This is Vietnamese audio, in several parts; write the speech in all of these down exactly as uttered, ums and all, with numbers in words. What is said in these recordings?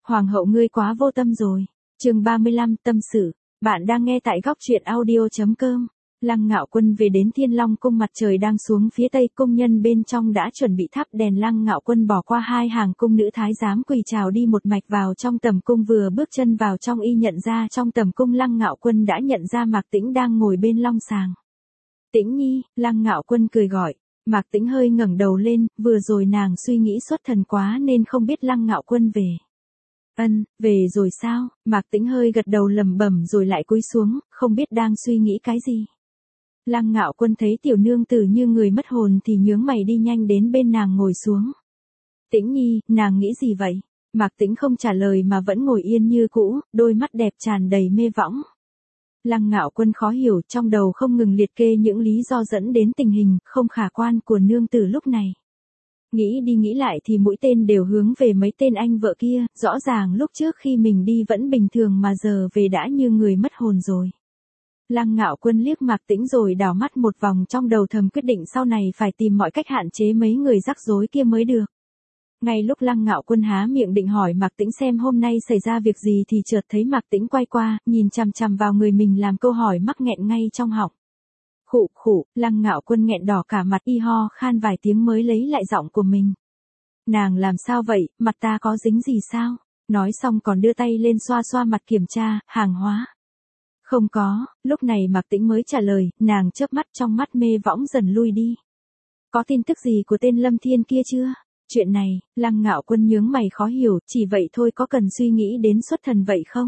Hoàng hậu ngươi quá vô tâm rồi. Chương ba mươi lăm tâm sự. Bạn đang nghe tại góc truyện audio chấm com. Lăng Ngạo Quân về đến Thiên Long cung, mặt trời đang xuống phía tây, cung nhân bên trong đã chuẩn bị thắp đèn. Lăng Ngạo Quân bỏ qua hai hàng cung nữ thái giám quỳ chào đi một mạch vào trong tầm cung, vừa bước chân vào trong y nhận ra trong tầm cung Lăng Ngạo Quân đã nhận ra Mạc Tĩnh đang ngồi bên long sàng. Tĩnh nhi, Lăng Ngạo Quân cười gọi. Mạc Tĩnh hơi ngẩng đầu lên, vừa rồi nàng suy nghĩ xuất thần quá nên không biết Lăng Ngạo Quân về. Ân, về rồi sao? Mạc Tĩnh hơi gật đầu lẩm bẩm rồi lại cúi xuống, không biết đang suy nghĩ cái gì. Lăng Ngạo Quân thấy tiểu nương tử như người mất hồn thì nhướng mày đi nhanh đến bên nàng ngồi xuống. Tĩnh nhi, nàng nghĩ gì vậy? Mạc Tĩnh không trả lời mà vẫn ngồi yên như cũ, đôi mắt đẹp tràn đầy mê võng. Lăng Ngạo Quân khó hiểu, trong đầu không ngừng liệt kê những lý do dẫn đến tình hình không khả quan của nương tử lúc này. Nghĩ đi nghĩ lại thì mũi tên đều hướng về mấy tên anh vợ kia, rõ ràng lúc trước khi mình đi vẫn bình thường mà giờ về đã như người mất hồn rồi. Lăng Ngạo Quân liếc Mạc Tĩnh rồi đảo mắt một vòng, trong đầu thầm quyết định sau này phải tìm mọi cách hạn chế mấy người rắc rối kia mới được. Ngay lúc Lăng Ngạo Quân há miệng định hỏi Mạc Tĩnh xem hôm nay xảy ra việc gì thì chợt thấy Mạc Tĩnh quay qua, nhìn chằm chằm vào người mình làm câu hỏi mắc nghẹn ngay trong họng. Khụ khụ, Lăng Ngạo Quân nghẹn đỏ cả mặt, y ho khan vài tiếng mới lấy lại giọng của mình. Nàng làm sao vậy, mặt ta có dính gì sao? Nói xong còn đưa tay lên xoa xoa mặt kiểm tra, hàng hóa. Không có, lúc này Mạc Tĩnh mới trả lời, nàng chớp mắt, trong mắt mê võng dần lui đi. Có tin tức gì của tên Lâm Thiên kia chưa? Chuyện này, Lăng Ngạo Quân nhướng mày khó hiểu, chỉ vậy thôi có cần suy nghĩ đến xuất thần vậy không?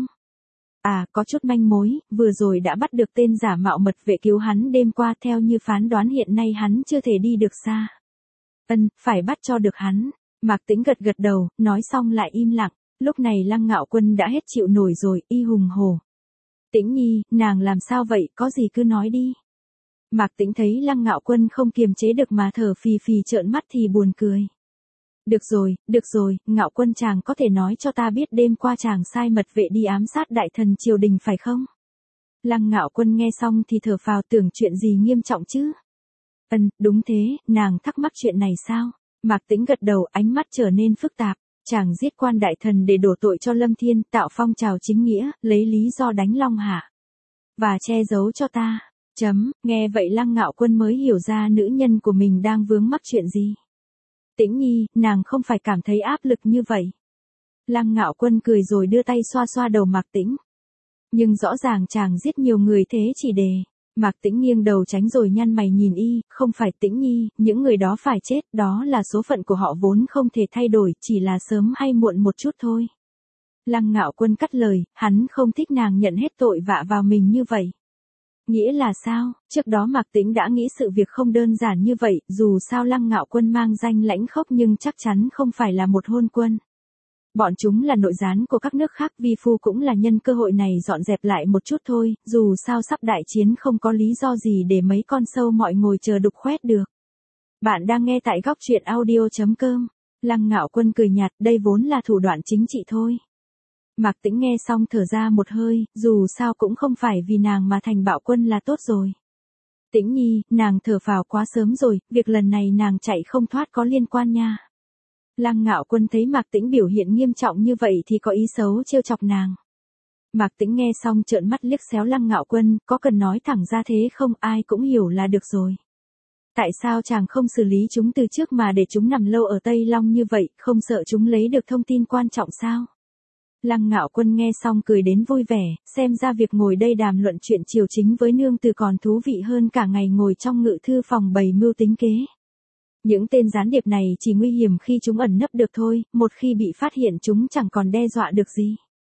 À, có chút manh mối, vừa rồi đã bắt được tên giả mạo mật vệ cứu hắn đêm qua, theo như phán đoán hiện nay hắn chưa thể đi được xa. Ân, phải bắt cho được hắn. Mạc Tĩnh gật gật đầu, nói xong lại im lặng, lúc này Lăng Ngạo Quân đã hết chịu nổi rồi, y hùng hổ. Tĩnh nhi, nàng làm sao vậy, có gì cứ nói đi. Mạc Tĩnh thấy Lăng Ngạo Quân không kiềm chế được mà thở phì phì trợn mắt thì buồn cười. Được rồi, được rồi, Ngạo Quân chàng có thể nói cho ta biết đêm qua chàng sai mật vệ đi ám sát đại thần triều đình phải không? Lăng Ngạo Quân nghe xong thì thở phào, tưởng chuyện gì nghiêm trọng chứ? Ừm, đúng thế, nàng thắc mắc chuyện này sao? Mạc Tĩnh gật đầu, ánh mắt trở nên phức tạp. Chàng giết quan đại thần để đổ tội cho Lâm Thiên, tạo phong trào chính nghĩa, lấy lý do đánh Long Hạ và che giấu cho ta. Chấm, nghe vậy Lăng Ngạo Quân mới hiểu ra nữ nhân của mình đang vướng mắc chuyện gì. Tĩnh nhi, nàng không phải cảm thấy áp lực như vậy. Lăng Ngạo Quân cười rồi đưa tay xoa xoa đầu Mạc Tĩnh. Nhưng rõ ràng chàng giết nhiều người thế chỉ để... Mạc Tĩnh nghiêng đầu tránh rồi nhăn mày nhìn y, không phải Tĩnh nhi, những người đó phải chết, đó là số phận của họ vốn không thể thay đổi, chỉ là sớm hay muộn một chút thôi. Lăng Ngạo Quân cắt lời, hắn không thích nàng nhận hết tội vạ vào mình như vậy. Nghĩa là sao? Trước đó Mạc Tĩnh đã nghĩ sự việc không đơn giản như vậy, dù sao Lăng Ngạo Quân mang danh lãnh khốc nhưng chắc chắn không phải là một hôn quân. Bọn chúng là nội gián của các nước khác, vi phu cũng là nhân cơ hội này dọn dẹp lại một chút thôi, dù sao sắp đại chiến không có lý do gì để mấy con sâu mọi ngồi chờ đục khoét được. Bạn đang nghe tại góc truyện audio chấm com. Lăng Ngạo Quân cười nhạt, đây vốn là thủ đoạn chính trị thôi. Mạc Tĩnh nghe xong thở ra một hơi, dù sao cũng không phải vì nàng mà thành bạo quân là tốt rồi. Tĩnh nhi, nàng thở phào quá sớm rồi, việc lần này nàng chạy không thoát có liên quan nha. Lăng Ngạo Quân thấy Mạc Tĩnh biểu hiện nghiêm trọng như vậy thì có ý xấu trêu chọc nàng. Mạc Tĩnh nghe xong trợn mắt liếc xéo Lăng Ngạo Quân, có cần nói thẳng ra thế không, ai cũng hiểu là được rồi. Tại sao chàng không xử lý chúng từ trước mà để chúng nằm lâu ở Tây Long như vậy, không sợ chúng lấy được thông tin quan trọng sao? Lăng Ngạo Quân nghe xong cười đến vui vẻ, xem ra việc ngồi đây đàm luận chuyện triều chính với nương tử còn thú vị hơn cả ngày ngồi trong ngự thư phòng bày mưu tính kế. Những tên gián điệp này chỉ nguy hiểm khi chúng ẩn nấp được thôi, một khi bị phát hiện chúng chẳng còn đe dọa được gì.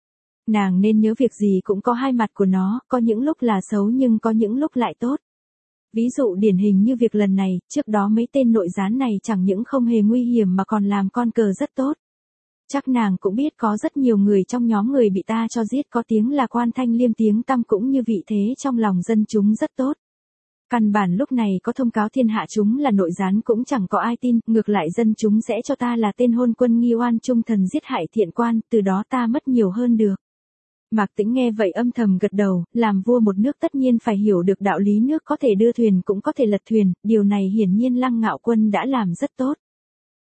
Nàng nên nhớ việc gì cũng có hai mặt của nó, có những lúc là xấu nhưng có những lúc lại tốt. Ví dụ điển hình như việc lần này, trước đó mấy tên nội gián này chẳng những không hề nguy hiểm mà còn làm con cờ rất tốt. Chắc nàng cũng biết có rất nhiều người trong nhóm người bị ta cho giết có tiếng là quan thanh liêm, tiếng tăm cũng như vị thế trong lòng dân chúng rất tốt. Căn bản lúc này có thông cáo thiên hạ chúng là nội gián cũng chẳng có ai tin, ngược lại dân chúng sẽ cho ta là tên hôn quân nghi oan trung thần giết hại thiện quan, từ đó ta mất nhiều hơn được. Mạc Tĩnh nghe vậy âm thầm gật đầu, làm vua một nước tất nhiên phải hiểu được đạo lý nước có thể đưa thuyền cũng có thể lật thuyền, điều này hiển nhiên Lăng Ngạo Quân đã làm rất tốt.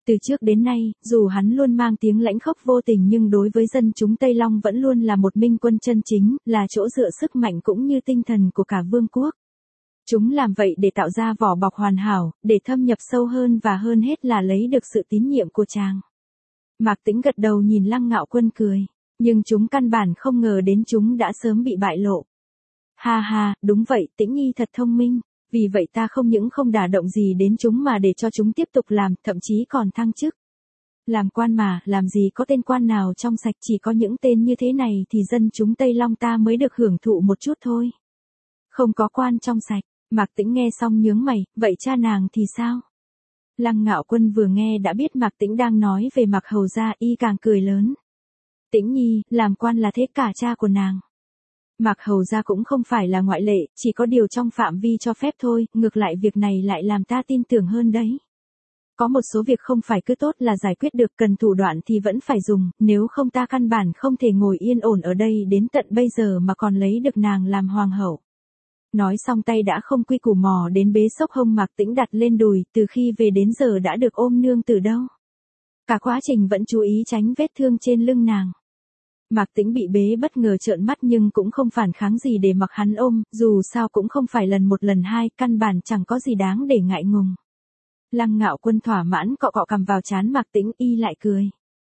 Từ trước đến nay, dù hắn luôn mang tiếng lãnh khốc vô tình nhưng đối với dân chúng Tây Long vẫn luôn là một minh quân chân chính, là chỗ dựa sức mạnh cũng như tinh thần của cả vương quốc. Chúng làm vậy để tạo ra vỏ bọc hoàn hảo, để thâm nhập sâu hơn và hơn hết là lấy được sự tín nhiệm của chàng. Mạc Tĩnh gật đầu nhìn Lăng Ngạo Quân cười, nhưng chúng căn bản không ngờ đến chúng đã sớm bị bại lộ. Ha ha, đúng vậy, Tĩnh Nhi thật thông minh, vì vậy ta không những không đả động gì đến chúng mà để cho chúng tiếp tục làm, thậm chí còn thăng chức. Làm quan mà, làm gì có tên quan nào trong sạch, chỉ có những tên như thế này thì dân chúng Tây Long ta mới được hưởng thụ một chút thôi. Không có quan trong sạch, Mạc Tĩnh nghe xong nhướng mày, vậy cha nàng thì sao? Lăng Ngạo Quân vừa nghe đã biết Mạc Tĩnh đang nói về Mạc Hầu gia, y càng cười lớn. Tĩnh Nhi, làm quan là thế cả cha của nàng. Mạc Hầu gia cũng không phải là ngoại lệ, chỉ có điều trong phạm vi cho phép thôi, ngược lại việc này lại làm ta tin tưởng hơn đấy. Có một số việc không phải cứ tốt là giải quyết được, cần thủ đoạn thì vẫn phải dùng, nếu không ta căn bản không thể ngồi yên ổn ở đây đến tận bây giờ mà còn lấy được nàng làm hoàng hậu. Nói xong tay đã không quy củ mò đến bế xốc hông Mạc Tĩnh đặt lên đùi, từ khi về đến giờ đã được ôm nương từ đâu. Cả quá trình vẫn chú ý tránh vết thương trên lưng nàng. Mạc Tĩnh bị bế bất ngờ trợn mắt nhưng cũng không phản kháng gì để mặc hắn ôm, dù sao cũng không phải lần một lần hai, căn bản chẳng có gì đáng để ngại ngùng. Lăng Ngạo Quân thỏa mãn cọ cọ cằm vào trán Mạc Tĩnh, y lại cười.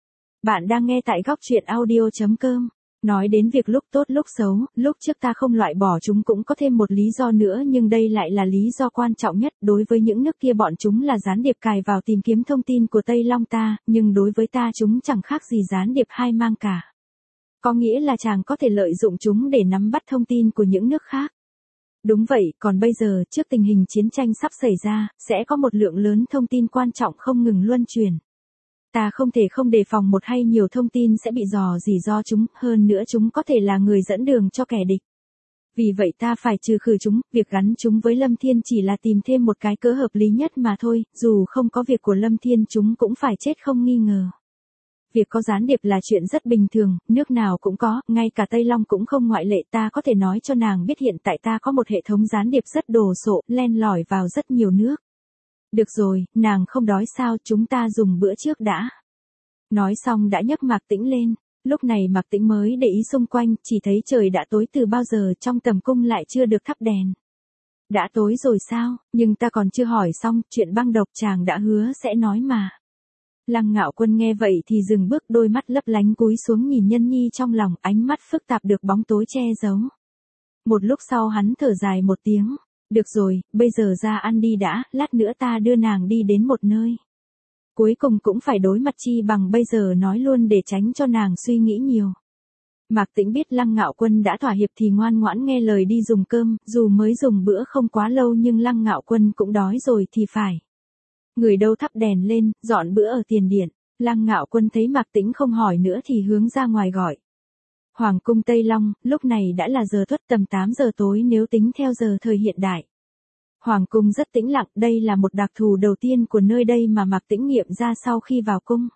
Bạn đang nghe tại góc truyện audio chấm com. Nói đến việc lúc tốt lúc xấu, lúc trước ta không loại bỏ chúng cũng có thêm một lý do nữa, nhưng đây lại là lý do quan trọng nhất. Đối với những nước kia bọn chúng là gián điệp cài vào tìm kiếm thông tin của Tây Long ta, nhưng đối với ta chúng chẳng khác gì gián điệp hai mang cả. Có nghĩa là chàng có thể lợi dụng chúng để nắm bắt thông tin của những nước khác. Đúng vậy, còn bây giờ, trước tình hình chiến tranh sắp xảy ra, sẽ có một lượng lớn thông tin quan trọng không ngừng luân truyền. Ta không thể không đề phòng một hay nhiều thông tin sẽ bị dò dỉ do chúng, hơn nữa chúng có thể là người dẫn đường cho kẻ địch. Vì vậy ta phải trừ khử chúng, việc gắn chúng với Lâm Thiên chỉ là tìm thêm một cái cớ hợp lý nhất mà thôi, dù không có việc của Lâm Thiên chúng cũng phải chết không nghi ngờ. Việc có gián điệp là chuyện rất bình thường, nước nào cũng có, ngay cả Tây Long cũng không ngoại lệ. Ta có thể nói cho nàng biết hiện tại ta có một hệ thống gián điệp rất đồ sộ, len lỏi vào rất nhiều nước. Được rồi, nàng không đói sao, chúng ta dùng bữa trước đã. Nói xong đã nhấc Mạc Tĩnh lên, lúc này Mạc Tĩnh mới để ý xung quanh, chỉ thấy trời đã tối từ bao giờ, trong tầm cung lại chưa được thắp đèn. Đã tối rồi sao, nhưng ta còn chưa hỏi xong, chuyện băng độc chàng đã hứa sẽ nói mà. Lăng Ngạo Quân nghe vậy thì dừng bước, đôi mắt lấp lánh cúi xuống nhìn Nhân Nhi trong lòng, ánh mắt phức tạp được bóng tối che giấu. Một lúc sau hắn thở dài một tiếng. Được rồi, bây giờ ra ăn đi đã, lát nữa ta đưa nàng đi đến một nơi. Cuối cùng cũng phải đối mặt chi bằng bây giờ nói luôn để tránh cho nàng suy nghĩ nhiều. Mạc Tĩnh biết Lăng Ngạo Quân đã thỏa hiệp thì ngoan ngoãn nghe lời đi dùng cơm, dù mới dùng bữa không quá lâu nhưng Lăng Ngạo Quân cũng đói rồi thì phải. Người đâu thắp đèn lên, dọn bữa ở tiền điện. Lăng Ngạo Quân thấy Mạc Tĩnh không hỏi nữa thì hướng ra ngoài gọi. Hoàng cung Tây Long, lúc này đã là giờ tuất, tầm tám giờ tối nếu tính theo giờ thời hiện đại. Hoàng cung rất tĩnh lặng, đây là một đặc thù đầu tiên của nơi đây mà Mạc Tĩnh nghiệm ra sau khi vào cung.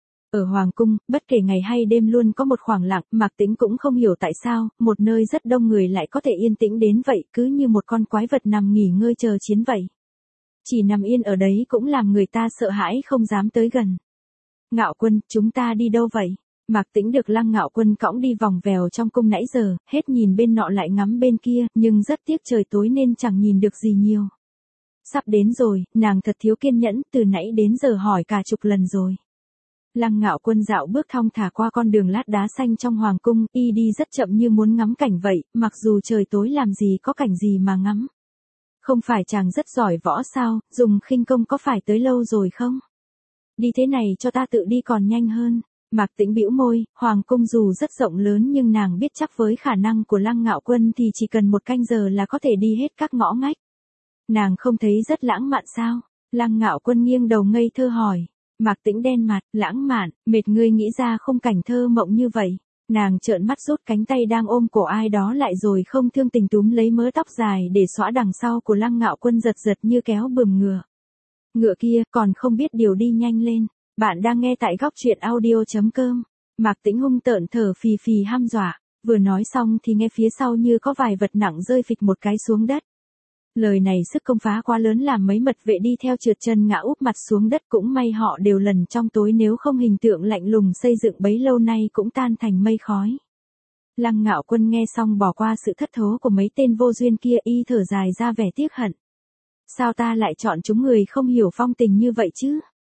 Ở Hoàng cung, bất kể ngày hay đêm luôn có một khoảng lặng, Mạc Tĩnh cũng không hiểu tại sao, một nơi rất đông người lại có thể yên tĩnh đến vậy, cứ như một con quái vật nằm nghỉ ngơi chờ chiến vậy. Chỉ nằm yên ở đấy cũng làm người ta sợ hãi không dám tới gần. Ngạo Quân, chúng ta đi đâu vậy? Mạc Tĩnh được Lăng Ngạo Quân cõng đi vòng vèo trong cung nãy giờ, hết nhìn bên nọ lại ngắm bên kia, nhưng rất tiếc trời tối nên chẳng nhìn được gì nhiều. Sắp đến rồi, nàng thật thiếu kiên nhẫn, từ nãy đến giờ hỏi cả chục lần rồi. Lăng Ngạo Quân dạo bước thong thả qua con đường lát đá xanh trong hoàng cung, y đi rất chậm như muốn ngắm cảnh vậy, mặc dù trời tối làm gì có cảnh gì mà ngắm. Không phải chàng rất giỏi võ sao, dùng khinh công có phải tới lâu rồi không? Đi thế này cho ta tự đi còn nhanh hơn. Mạc Tĩnh bĩu môi, hoàng cung dù rất rộng lớn nhưng nàng biết chắc với khả năng của Lăng Ngạo Quân thì chỉ cần một canh giờ là có thể đi hết các ngõ ngách. Nàng không thấy rất lãng mạn sao? Lăng Ngạo Quân nghiêng đầu ngây thơ hỏi. Mạc Tĩnh đen mặt, lãng mạn, mệt ngươi nghĩ ra khung cảnh thơ mộng như vậy. Nàng trợn mắt rút cánh tay đang ôm cổ ai đó lại rồi không thương tình túm lấy mớ tóc dài để xõa đằng sau của Lăng Ngạo Quân giật giật như kéo bườm ngựa. Ngựa kia còn không biết điều đi nhanh lên. Bạn đang nghe tại góc truyện audio chấm com. Mạc Tĩnh hung tợn thở phì phì hăm dọa. Vừa nói xong thì nghe phía sau như có vài vật nặng rơi phịch một cái xuống đất. Lời này sức công phá quá lớn làm mấy mật vệ đi theo trượt chân ngã úp mặt xuống đất, cũng may họ đều lần trong tối, nếu không hình tượng lạnh lùng xây dựng bấy lâu nay cũng tan thành mây khói. Lăng Ngạo Quân nghe xong bỏ qua sự thất thố của mấy tên vô duyên kia, y thở dài ra vẻ tiếc hận. Sao ta lại chọn chúng người không hiểu phong tình như vậy chứ?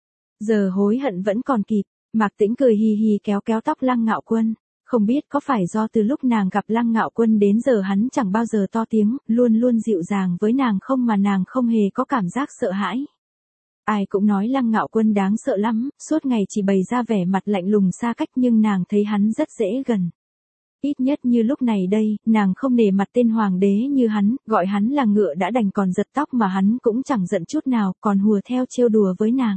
Giờ hối hận vẫn còn kịp. Mạc Tĩnh cười hì hì kéo kéo tóc Lăng Ngạo Quân. Không biết có phải do từ lúc nàng gặp Lăng Ngạo Quân đến giờ hắn chẳng bao giờ to tiếng, luôn luôn dịu dàng với nàng không mà nàng không hề có cảm giác sợ hãi. Ai cũng nói Lăng Ngạo Quân đáng sợ lắm, suốt ngày chỉ bày ra vẻ mặt lạnh lùng xa cách, nhưng nàng thấy hắn rất dễ gần. Ít nhất như lúc này đây, nàng không nể mặt tên hoàng đế như hắn, gọi hắn là ngựa đã đành còn giật tóc mà hắn cũng chẳng giận chút nào, còn hùa theo trêu đùa với nàng.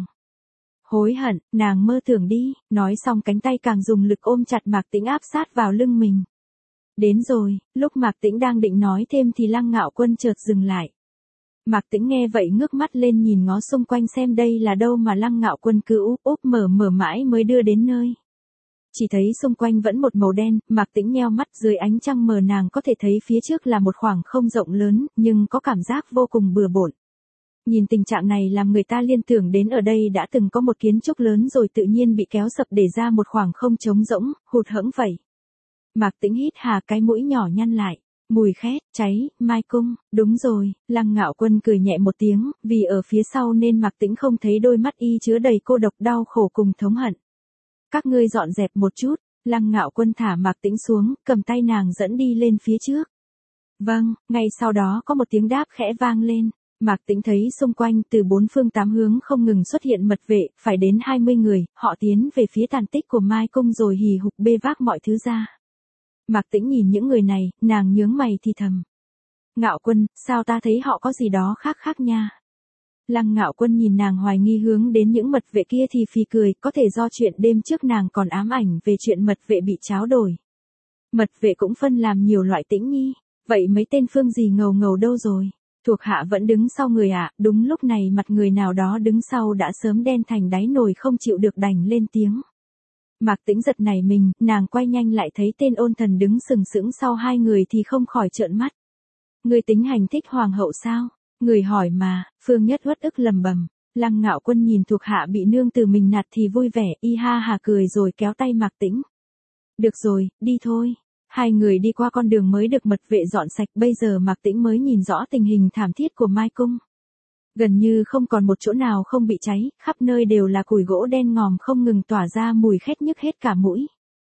Hối hận, nàng mơ tưởng đi, nói xong cánh tay càng dùng lực ôm chặt Mạc Tĩnh áp sát vào lưng mình. Đến rồi, lúc Mạc Tĩnh đang định nói thêm thì Lăng Ngạo Quân chợt dừng lại. Mạc Tĩnh nghe vậy ngước mắt lên nhìn ngó xung quanh xem đây là đâu mà Lăng Ngạo Quân cứ úp úp mở mở mãi mới đưa đến nơi. Chỉ thấy xung quanh vẫn một màu đen, Mạc Tĩnh nheo mắt, dưới ánh trăng mờ nàng có thể thấy phía trước là một khoảng không rộng lớn, nhưng có cảm giác vô cùng bừa bộn. Nhìn tình trạng này làm người ta liên tưởng đến ở đây đã từng có một kiến trúc lớn rồi tự nhiên bị kéo sập để ra một khoảng không trống rỗng, hụt hẫng vậy. Mạc Tĩnh hít hà cái mũi nhỏ nhăn lại. Mùi khét, cháy, mai cung, đúng rồi, Lăng Ngạo Quân cười nhẹ một tiếng, vì ở phía sau nên Mạc Tĩnh không thấy đôi mắt y chứa đầy cô độc đau khổ cùng thống hận. Các ngươi dọn dẹp một chút, Lăng Ngạo Quân thả Mạc Tĩnh xuống, cầm tay nàng dẫn đi lên phía trước. Vâng, ngay sau đó có một tiếng đáp khẽ vang lên. Mạc Tĩnh thấy xung quanh từ bốn phương tám hướng không ngừng xuất hiện mật vệ, phải đến hai mươi người, họ tiến về phía tàn tích của Mai Cung rồi hì hục bê vác mọi thứ ra. Mạc Tĩnh nhìn những người này, nàng nhướng mày thì thầm. Ngạo Quân, sao ta thấy họ có gì đó khác khác nha. Lăng Ngạo Quân nhìn nàng hoài nghi hướng đến những mật vệ kia thì phì cười, có thể do chuyện đêm trước nàng còn ám ảnh về chuyện mật vệ bị tráo đổi. Mật vệ cũng phân làm nhiều loại Tĩnh nhi, vậy mấy tên Phương gì ngầu ngầu đâu rồi? Thuộc hạ vẫn đứng sau người ạ. À, đúng lúc này mặt người nào đó đứng sau đã sớm đen thành đáy nồi không chịu được đành lên tiếng. Mạc Tĩnh giật nảy mình, nàng quay nhanh lại thấy tên Ôn Thần đứng sừng sững sau hai người thì không khỏi trợn mắt. Người tính hành thích hoàng hậu sao? Người hỏi mà, Phương Nhất uất ức lầm bầm. Lăng Ngạo Quân nhìn thuộc hạ bị nương từ mình nạt thì vui vẻ, y ha hà cười rồi kéo tay Mạc Tĩnh. Được rồi, đi thôi. Hai người đi qua con đường mới được mật vệ dọn sạch, bây giờ Mạc Tĩnh mới nhìn rõ tình hình thảm thiết của Mai Cung. Gần như không còn một chỗ nào không bị cháy, khắp nơi đều là củi gỗ đen ngòm không ngừng tỏa ra mùi khét nhức hết cả mũi.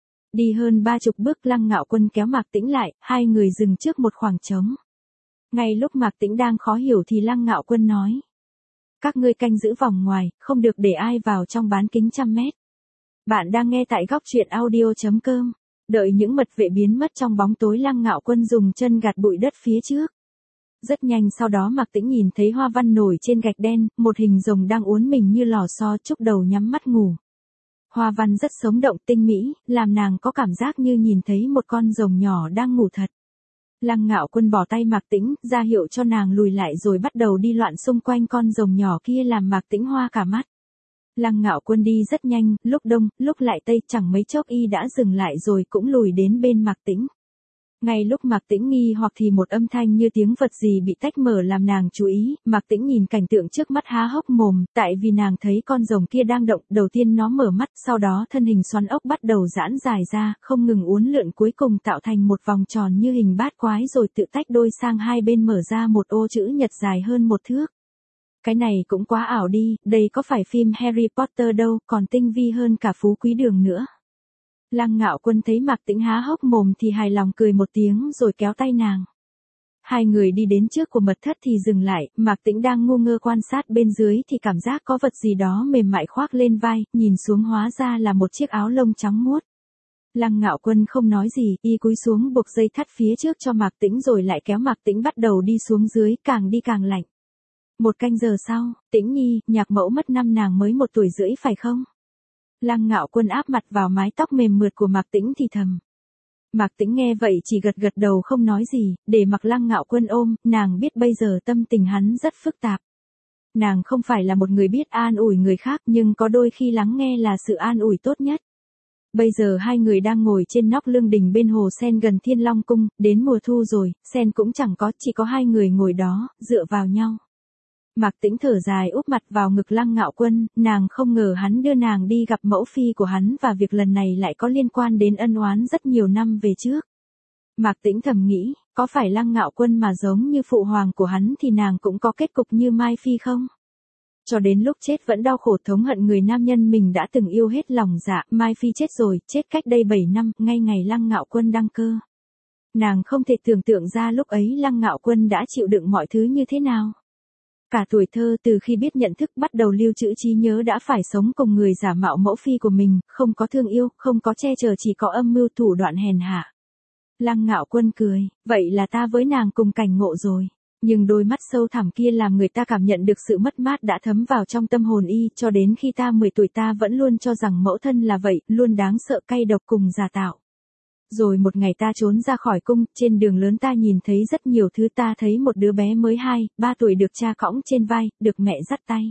Đi hơn ba chục bước Lăng Ngạo Quân kéo Mạc Tĩnh lại, hai người dừng trước một khoảng trống. Ngay lúc Mạc Tĩnh đang khó hiểu thì Lăng Ngạo Quân nói. Các ngươi canh giữ vòng ngoài, không được để ai vào trong bán kính trăm mét. Bạn đang nghe tại góc truyện audio chấm com. Đợi những mật vệ biến mất trong bóng tối, Lăng Ngạo Quân dùng chân gạt bụi đất phía trước. Rất nhanh sau đó Mạc Tĩnh nhìn thấy hoa văn nổi trên gạch đen, một hình rồng đang uốn mình như lò xo, chúc đầu nhắm mắt ngủ. Hoa văn rất sống động tinh mỹ, làm nàng có cảm giác như nhìn thấy một con rồng nhỏ đang ngủ thật. Lăng Ngạo Quân bỏ tay Mạc Tĩnh, ra hiệu cho nàng lùi lại rồi bắt đầu đi loạn xung quanh con rồng nhỏ kia làm Mạc Tĩnh hoa cả mắt. Lăng Ngạo Quân đi rất nhanh, lúc đông, lúc lại tây, chẳng mấy chốc y đã dừng lại rồi cũng lùi đến bên Mạc Tĩnh. Ngay lúc Mạc Tĩnh nghi hoặc thì một âm thanh như tiếng vật gì bị tách mở làm nàng chú ý, Mạc Tĩnh nhìn cảnh tượng trước mắt há hốc mồm, tại vì nàng thấy con rồng kia đang động, đầu tiên nó mở mắt, sau đó thân hình xoắn ốc bắt đầu giãn dài ra, không ngừng uốn lượn cuối cùng tạo thành một vòng tròn như hình bát quái rồi tự tách đôi sang hai bên mở ra một ô chữ nhật dài hơn một thước. Cái này cũng quá ảo đi, đây có phải phim Harry Potter đâu, còn tinh vi hơn cả Phú Quý Đường nữa. Lăng Ngạo Quân thấy Mạc Tĩnh há hốc mồm thì hài lòng cười một tiếng rồi kéo tay nàng. Hai người đi đến trước của mật thất thì dừng lại, Mạc Tĩnh đang ngu ngơ quan sát bên dưới thì cảm giác có vật gì đó mềm mại khoác lên vai, nhìn xuống hóa ra là một chiếc áo lông trắng muốt. Lăng Ngạo Quân không nói gì, y cúi xuống buộc dây thắt phía trước cho Mạc Tĩnh rồi lại kéo Mạc Tĩnh bắt đầu đi xuống dưới, càng đi càng lạnh. Một canh giờ sau, Tĩnh nhi, nhạc mẫu mất năm nàng mới một tuổi rưỡi phải không? Lăng Ngạo Quân áp mặt vào mái tóc mềm mượt của Mạc Tĩnh thì thầm. Mạc Tĩnh nghe vậy chỉ gật gật đầu không nói gì, để mặc Lăng Ngạo Quân ôm, nàng biết bây giờ tâm tình hắn rất phức tạp. Nàng không phải là một người biết an ủi người khác nhưng có đôi khi lắng nghe là sự an ủi tốt nhất. Bây giờ hai người đang ngồi trên nóc lương đình bên hồ sen gần Thiên Long Cung, đến mùa thu rồi, sen cũng chẳng có, chỉ có hai người ngồi đó, dựa vào nhau. Mạc Tĩnh thở dài úp mặt vào ngực Lăng Ngạo Quân, nàng không ngờ hắn đưa nàng đi gặp mẫu phi của hắn và việc lần này lại có liên quan đến ân oán rất nhiều năm về trước. Mạc Tĩnh thầm nghĩ, có phải Lăng Ngạo Quân mà giống như phụ hoàng của hắn thì nàng cũng có kết cục như Mai Phi không? Cho đến lúc chết vẫn đau khổ thống hận người nam nhân mình đã từng yêu hết lòng dạ, Mai Phi chết rồi, chết cách đây bảy năm, ngay ngày Lăng Ngạo Quân đăng cơ. Nàng không thể tưởng tượng ra lúc ấy Lăng Ngạo Quân đã chịu đựng mọi thứ như thế nào. Cả tuổi thơ từ khi biết nhận thức bắt đầu lưu trữ trí nhớ đã phải sống cùng người giả mạo mẫu phi của mình, không có thương yêu, không có che chở, chỉ có âm mưu thủ đoạn hèn hạ. Lăng Ngạo Quân cười, vậy là ta với nàng cùng cảnh ngộ rồi. Nhưng đôi mắt sâu thẳm kia làm người ta cảm nhận được sự mất mát đã thấm vào trong tâm hồn y, cho đến khi ta mười tuổi ta vẫn luôn cho rằng mẫu thân là vậy, luôn đáng sợ cay độc cùng giả tạo. Rồi một ngày ta trốn ra khỏi cung, trên đường lớn ta nhìn thấy rất nhiều thứ, ta thấy một đứa bé mới hai, ba tuổi được cha cõng trên vai, được mẹ dắt tay.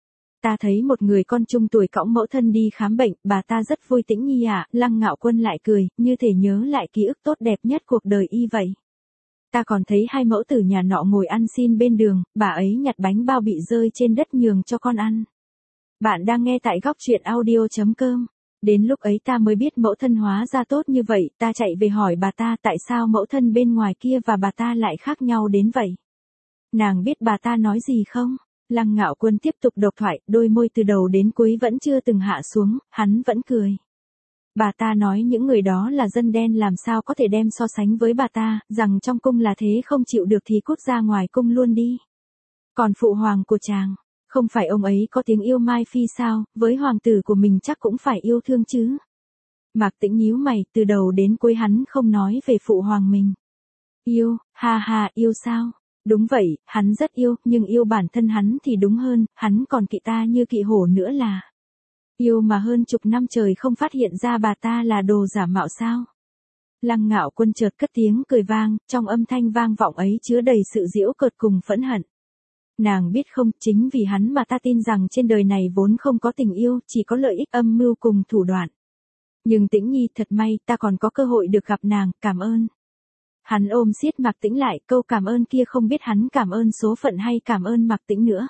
Ta thấy một người con trung tuổi cõng mẫu thân đi khám bệnh, bà ta rất vui. Tĩnh Nhi à, Lăng Ngạo Quân lại cười, như thể nhớ lại ký ức tốt đẹp nhất cuộc đời y vậy. Ta còn thấy hai mẫu tử nhà nọ ngồi ăn xin bên đường, bà ấy nhặt bánh bao bị rơi trên đất nhường cho con ăn. Bạn đang nghe tại góc truyện audio chấm com. Đến lúc ấy ta mới biết mẫu thân hóa ra tốt như vậy, ta chạy về hỏi bà ta tại sao mẫu thân bên ngoài kia và bà ta lại khác nhau đến vậy. Nàng biết bà ta nói gì không? Lăng Ngạo Quân tiếp tục độc thoại, đôi môi từ đầu đến cuối vẫn chưa từng hạ xuống, hắn vẫn cười. Bà ta nói những người đó là dân đen, làm sao có thể đem so sánh với bà ta, rằng trong cung là thế, không chịu được thì cút ra ngoài cung luôn đi. Còn phụ hoàng của chàng, không phải ông ấy có tiếng yêu Mai Phi sao, với hoàng tử của mình chắc cũng phải yêu thương chứ. Mạc Tĩnh nhíu mày, từ đầu đến cuối hắn không nói về phụ hoàng mình. Yêu, ha ha, yêu sao? Đúng vậy, hắn rất yêu, nhưng yêu bản thân hắn thì đúng hơn, hắn còn kỵ ta như kỵ hổ nữa là. Yêu mà hơn chục năm trời không phát hiện ra bà ta là đồ giả mạo sao? Lăng Ngạo Quân chợt cất tiếng cười vang, trong âm thanh vang vọng ấy chứa đầy sự giễu cợt cùng phẫn hận. Nàng biết không, chính vì hắn mà ta tin rằng trên đời này vốn không có tình yêu, chỉ có lợi ích âm mưu cùng thủ đoạn. Nhưng Tĩnh Nhi, thật may, ta còn có cơ hội được gặp nàng, cảm ơn. Hắn ôm siết Mạc Tĩnh lại, câu cảm ơn kia không biết hắn cảm ơn số phận hay cảm ơn Mạc Tĩnh nữa.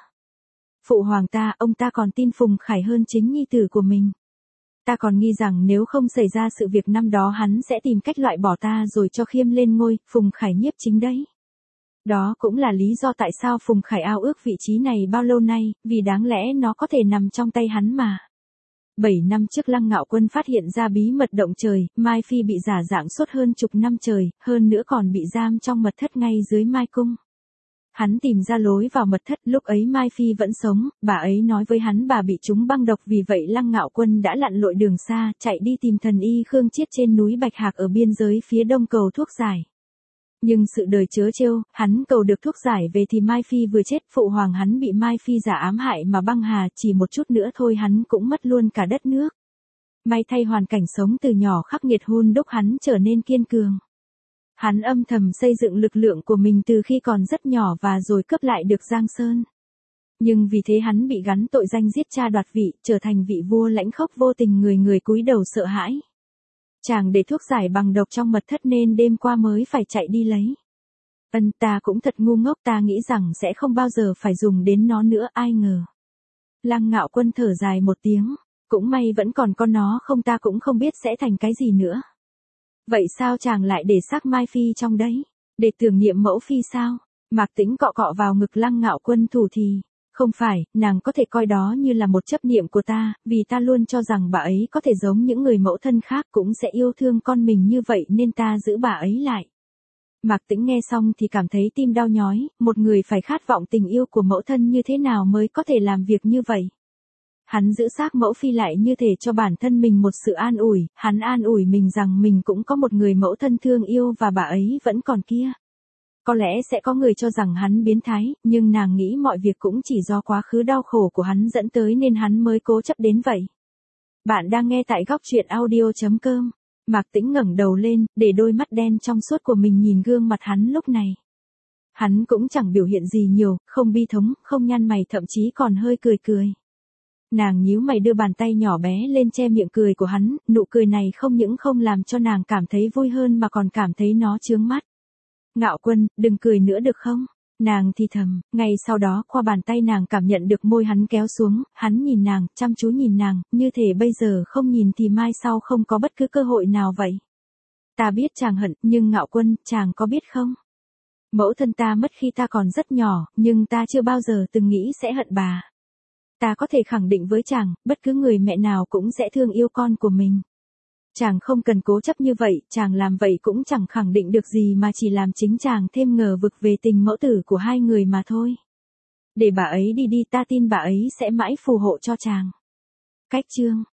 Phụ hoàng ta, ông ta còn tin Phùng Khải hơn chính nhi tử của mình. Ta còn nghi rằng nếu không xảy ra sự việc năm đó hắn sẽ tìm cách loại bỏ ta rồi cho Khiêm lên ngôi, Phùng Khải nhiếp chính đấy. Đó cũng là lý do tại sao Phùng Khải ao ước vị trí này bao lâu nay, vì đáng lẽ nó có thể nằm trong tay hắn mà. Bảy năm trước Lăng Ngạo Quân phát hiện ra bí mật động trời, Mai Phi bị giả dạng suốt hơn chục năm trời, hơn nữa còn bị giam trong mật thất ngay dưới Mai Cung. Hắn tìm ra lối vào mật thất, lúc ấy Mai Phi vẫn sống, bà ấy nói với hắn bà bị trúng băng độc, vì vậy Lăng Ngạo Quân đã lặn lội đường xa, chạy đi tìm thần y Khương Chiết trên núi Bạch Hạc ở biên giới phía đông cầu thuốc giải. Nhưng sự đời trớ trêu, hắn cầu được thuốc giải về thì Mai Phi vừa chết, phụ hoàng hắn bị Mai Phi giả ám hại mà băng hà, chỉ một chút nữa thôi hắn cũng mất luôn cả đất nước. May thay hoàn cảnh sống từ nhỏ khắc nghiệt hun đúc hắn trở nên kiên cường. Hắn âm thầm xây dựng lực lượng của mình từ khi còn rất nhỏ và rồi cướp lại được Giang Sơn. Nhưng vì thế hắn bị gắn tội danh giết cha đoạt vị, trở thành vị vua lãnh khốc vô tình, người người cúi đầu sợ hãi. Chàng để thuốc giải bằng độc trong mật thất nên đêm qua mới phải chạy đi lấy. Ân, ta cũng thật ngu ngốc, ta nghĩ rằng sẽ không bao giờ phải dùng đến nó nữa, ai ngờ. Lăng Ngạo Quân thở dài một tiếng, cũng may vẫn còn con nó, không ta cũng không biết sẽ thành cái gì nữa. Vậy sao chàng lại để xác Mai Phi trong đấy? Để tưởng niệm mẫu phi sao? Mạc Tĩnh cọ cọ vào ngực Lăng Ngạo Quân thủ thì. Không phải, nàng có thể coi đó như là một chấp niệm của ta, vì ta luôn cho rằng bà ấy có thể giống những người mẫu thân khác cũng sẽ yêu thương con mình như vậy nên ta giữ bà ấy lại. Mạc Tĩnh nghe xong thì cảm thấy tim đau nhói, một người phải khát vọng tình yêu của mẫu thân như thế nào mới có thể làm việc như vậy. Hắn giữ xác mẫu phi lại như thể cho bản thân mình một sự an ủi, hắn an ủi mình rằng mình cũng có một người mẫu thân thương yêu và bà ấy vẫn còn kia. Có lẽ sẽ có người cho rằng hắn biến thái, nhưng nàng nghĩ mọi việc cũng chỉ do quá khứ đau khổ của hắn dẫn tới nên hắn mới cố chấp đến vậy. Bạn đang nghe tại góc truyện audio chấm com. Mạc Tĩnh ngẩng đầu lên, để đôi mắt đen trong suốt của mình nhìn gương mặt hắn lúc này. Hắn cũng chẳng biểu hiện gì nhiều, không bi thống, không nhăn mày, thậm chí còn hơi cười cười. Nàng nhíu mày đưa bàn tay nhỏ bé lên che miệng cười của hắn, nụ cười này không những không làm cho nàng cảm thấy vui hơn mà còn cảm thấy nó chướng mắt. Ngạo Quân, đừng cười nữa được không? Nàng thì thầm, ngay sau đó qua bàn tay nàng cảm nhận được môi hắn kéo xuống, hắn nhìn nàng, chăm chú nhìn nàng, như thể bây giờ không nhìn thì mai sau không có bất cứ cơ hội nào vậy. Ta biết chàng hận, nhưng Ngạo Quân, chàng có biết không? Mẫu thân ta mất khi ta còn rất nhỏ, nhưng ta chưa bao giờ từng nghĩ sẽ hận bà. Ta có thể khẳng định với chàng, bất cứ người mẹ nào cũng sẽ thương yêu con của mình. Chàng không cần cố chấp như vậy, chàng làm vậy cũng chẳng khẳng định được gì mà chỉ làm chính chàng thêm ngờ vực về tình mẫu tử của hai người mà thôi. Để bà ấy đi đi, ta tin bà ấy sẽ mãi phù hộ cho chàng. Cách chương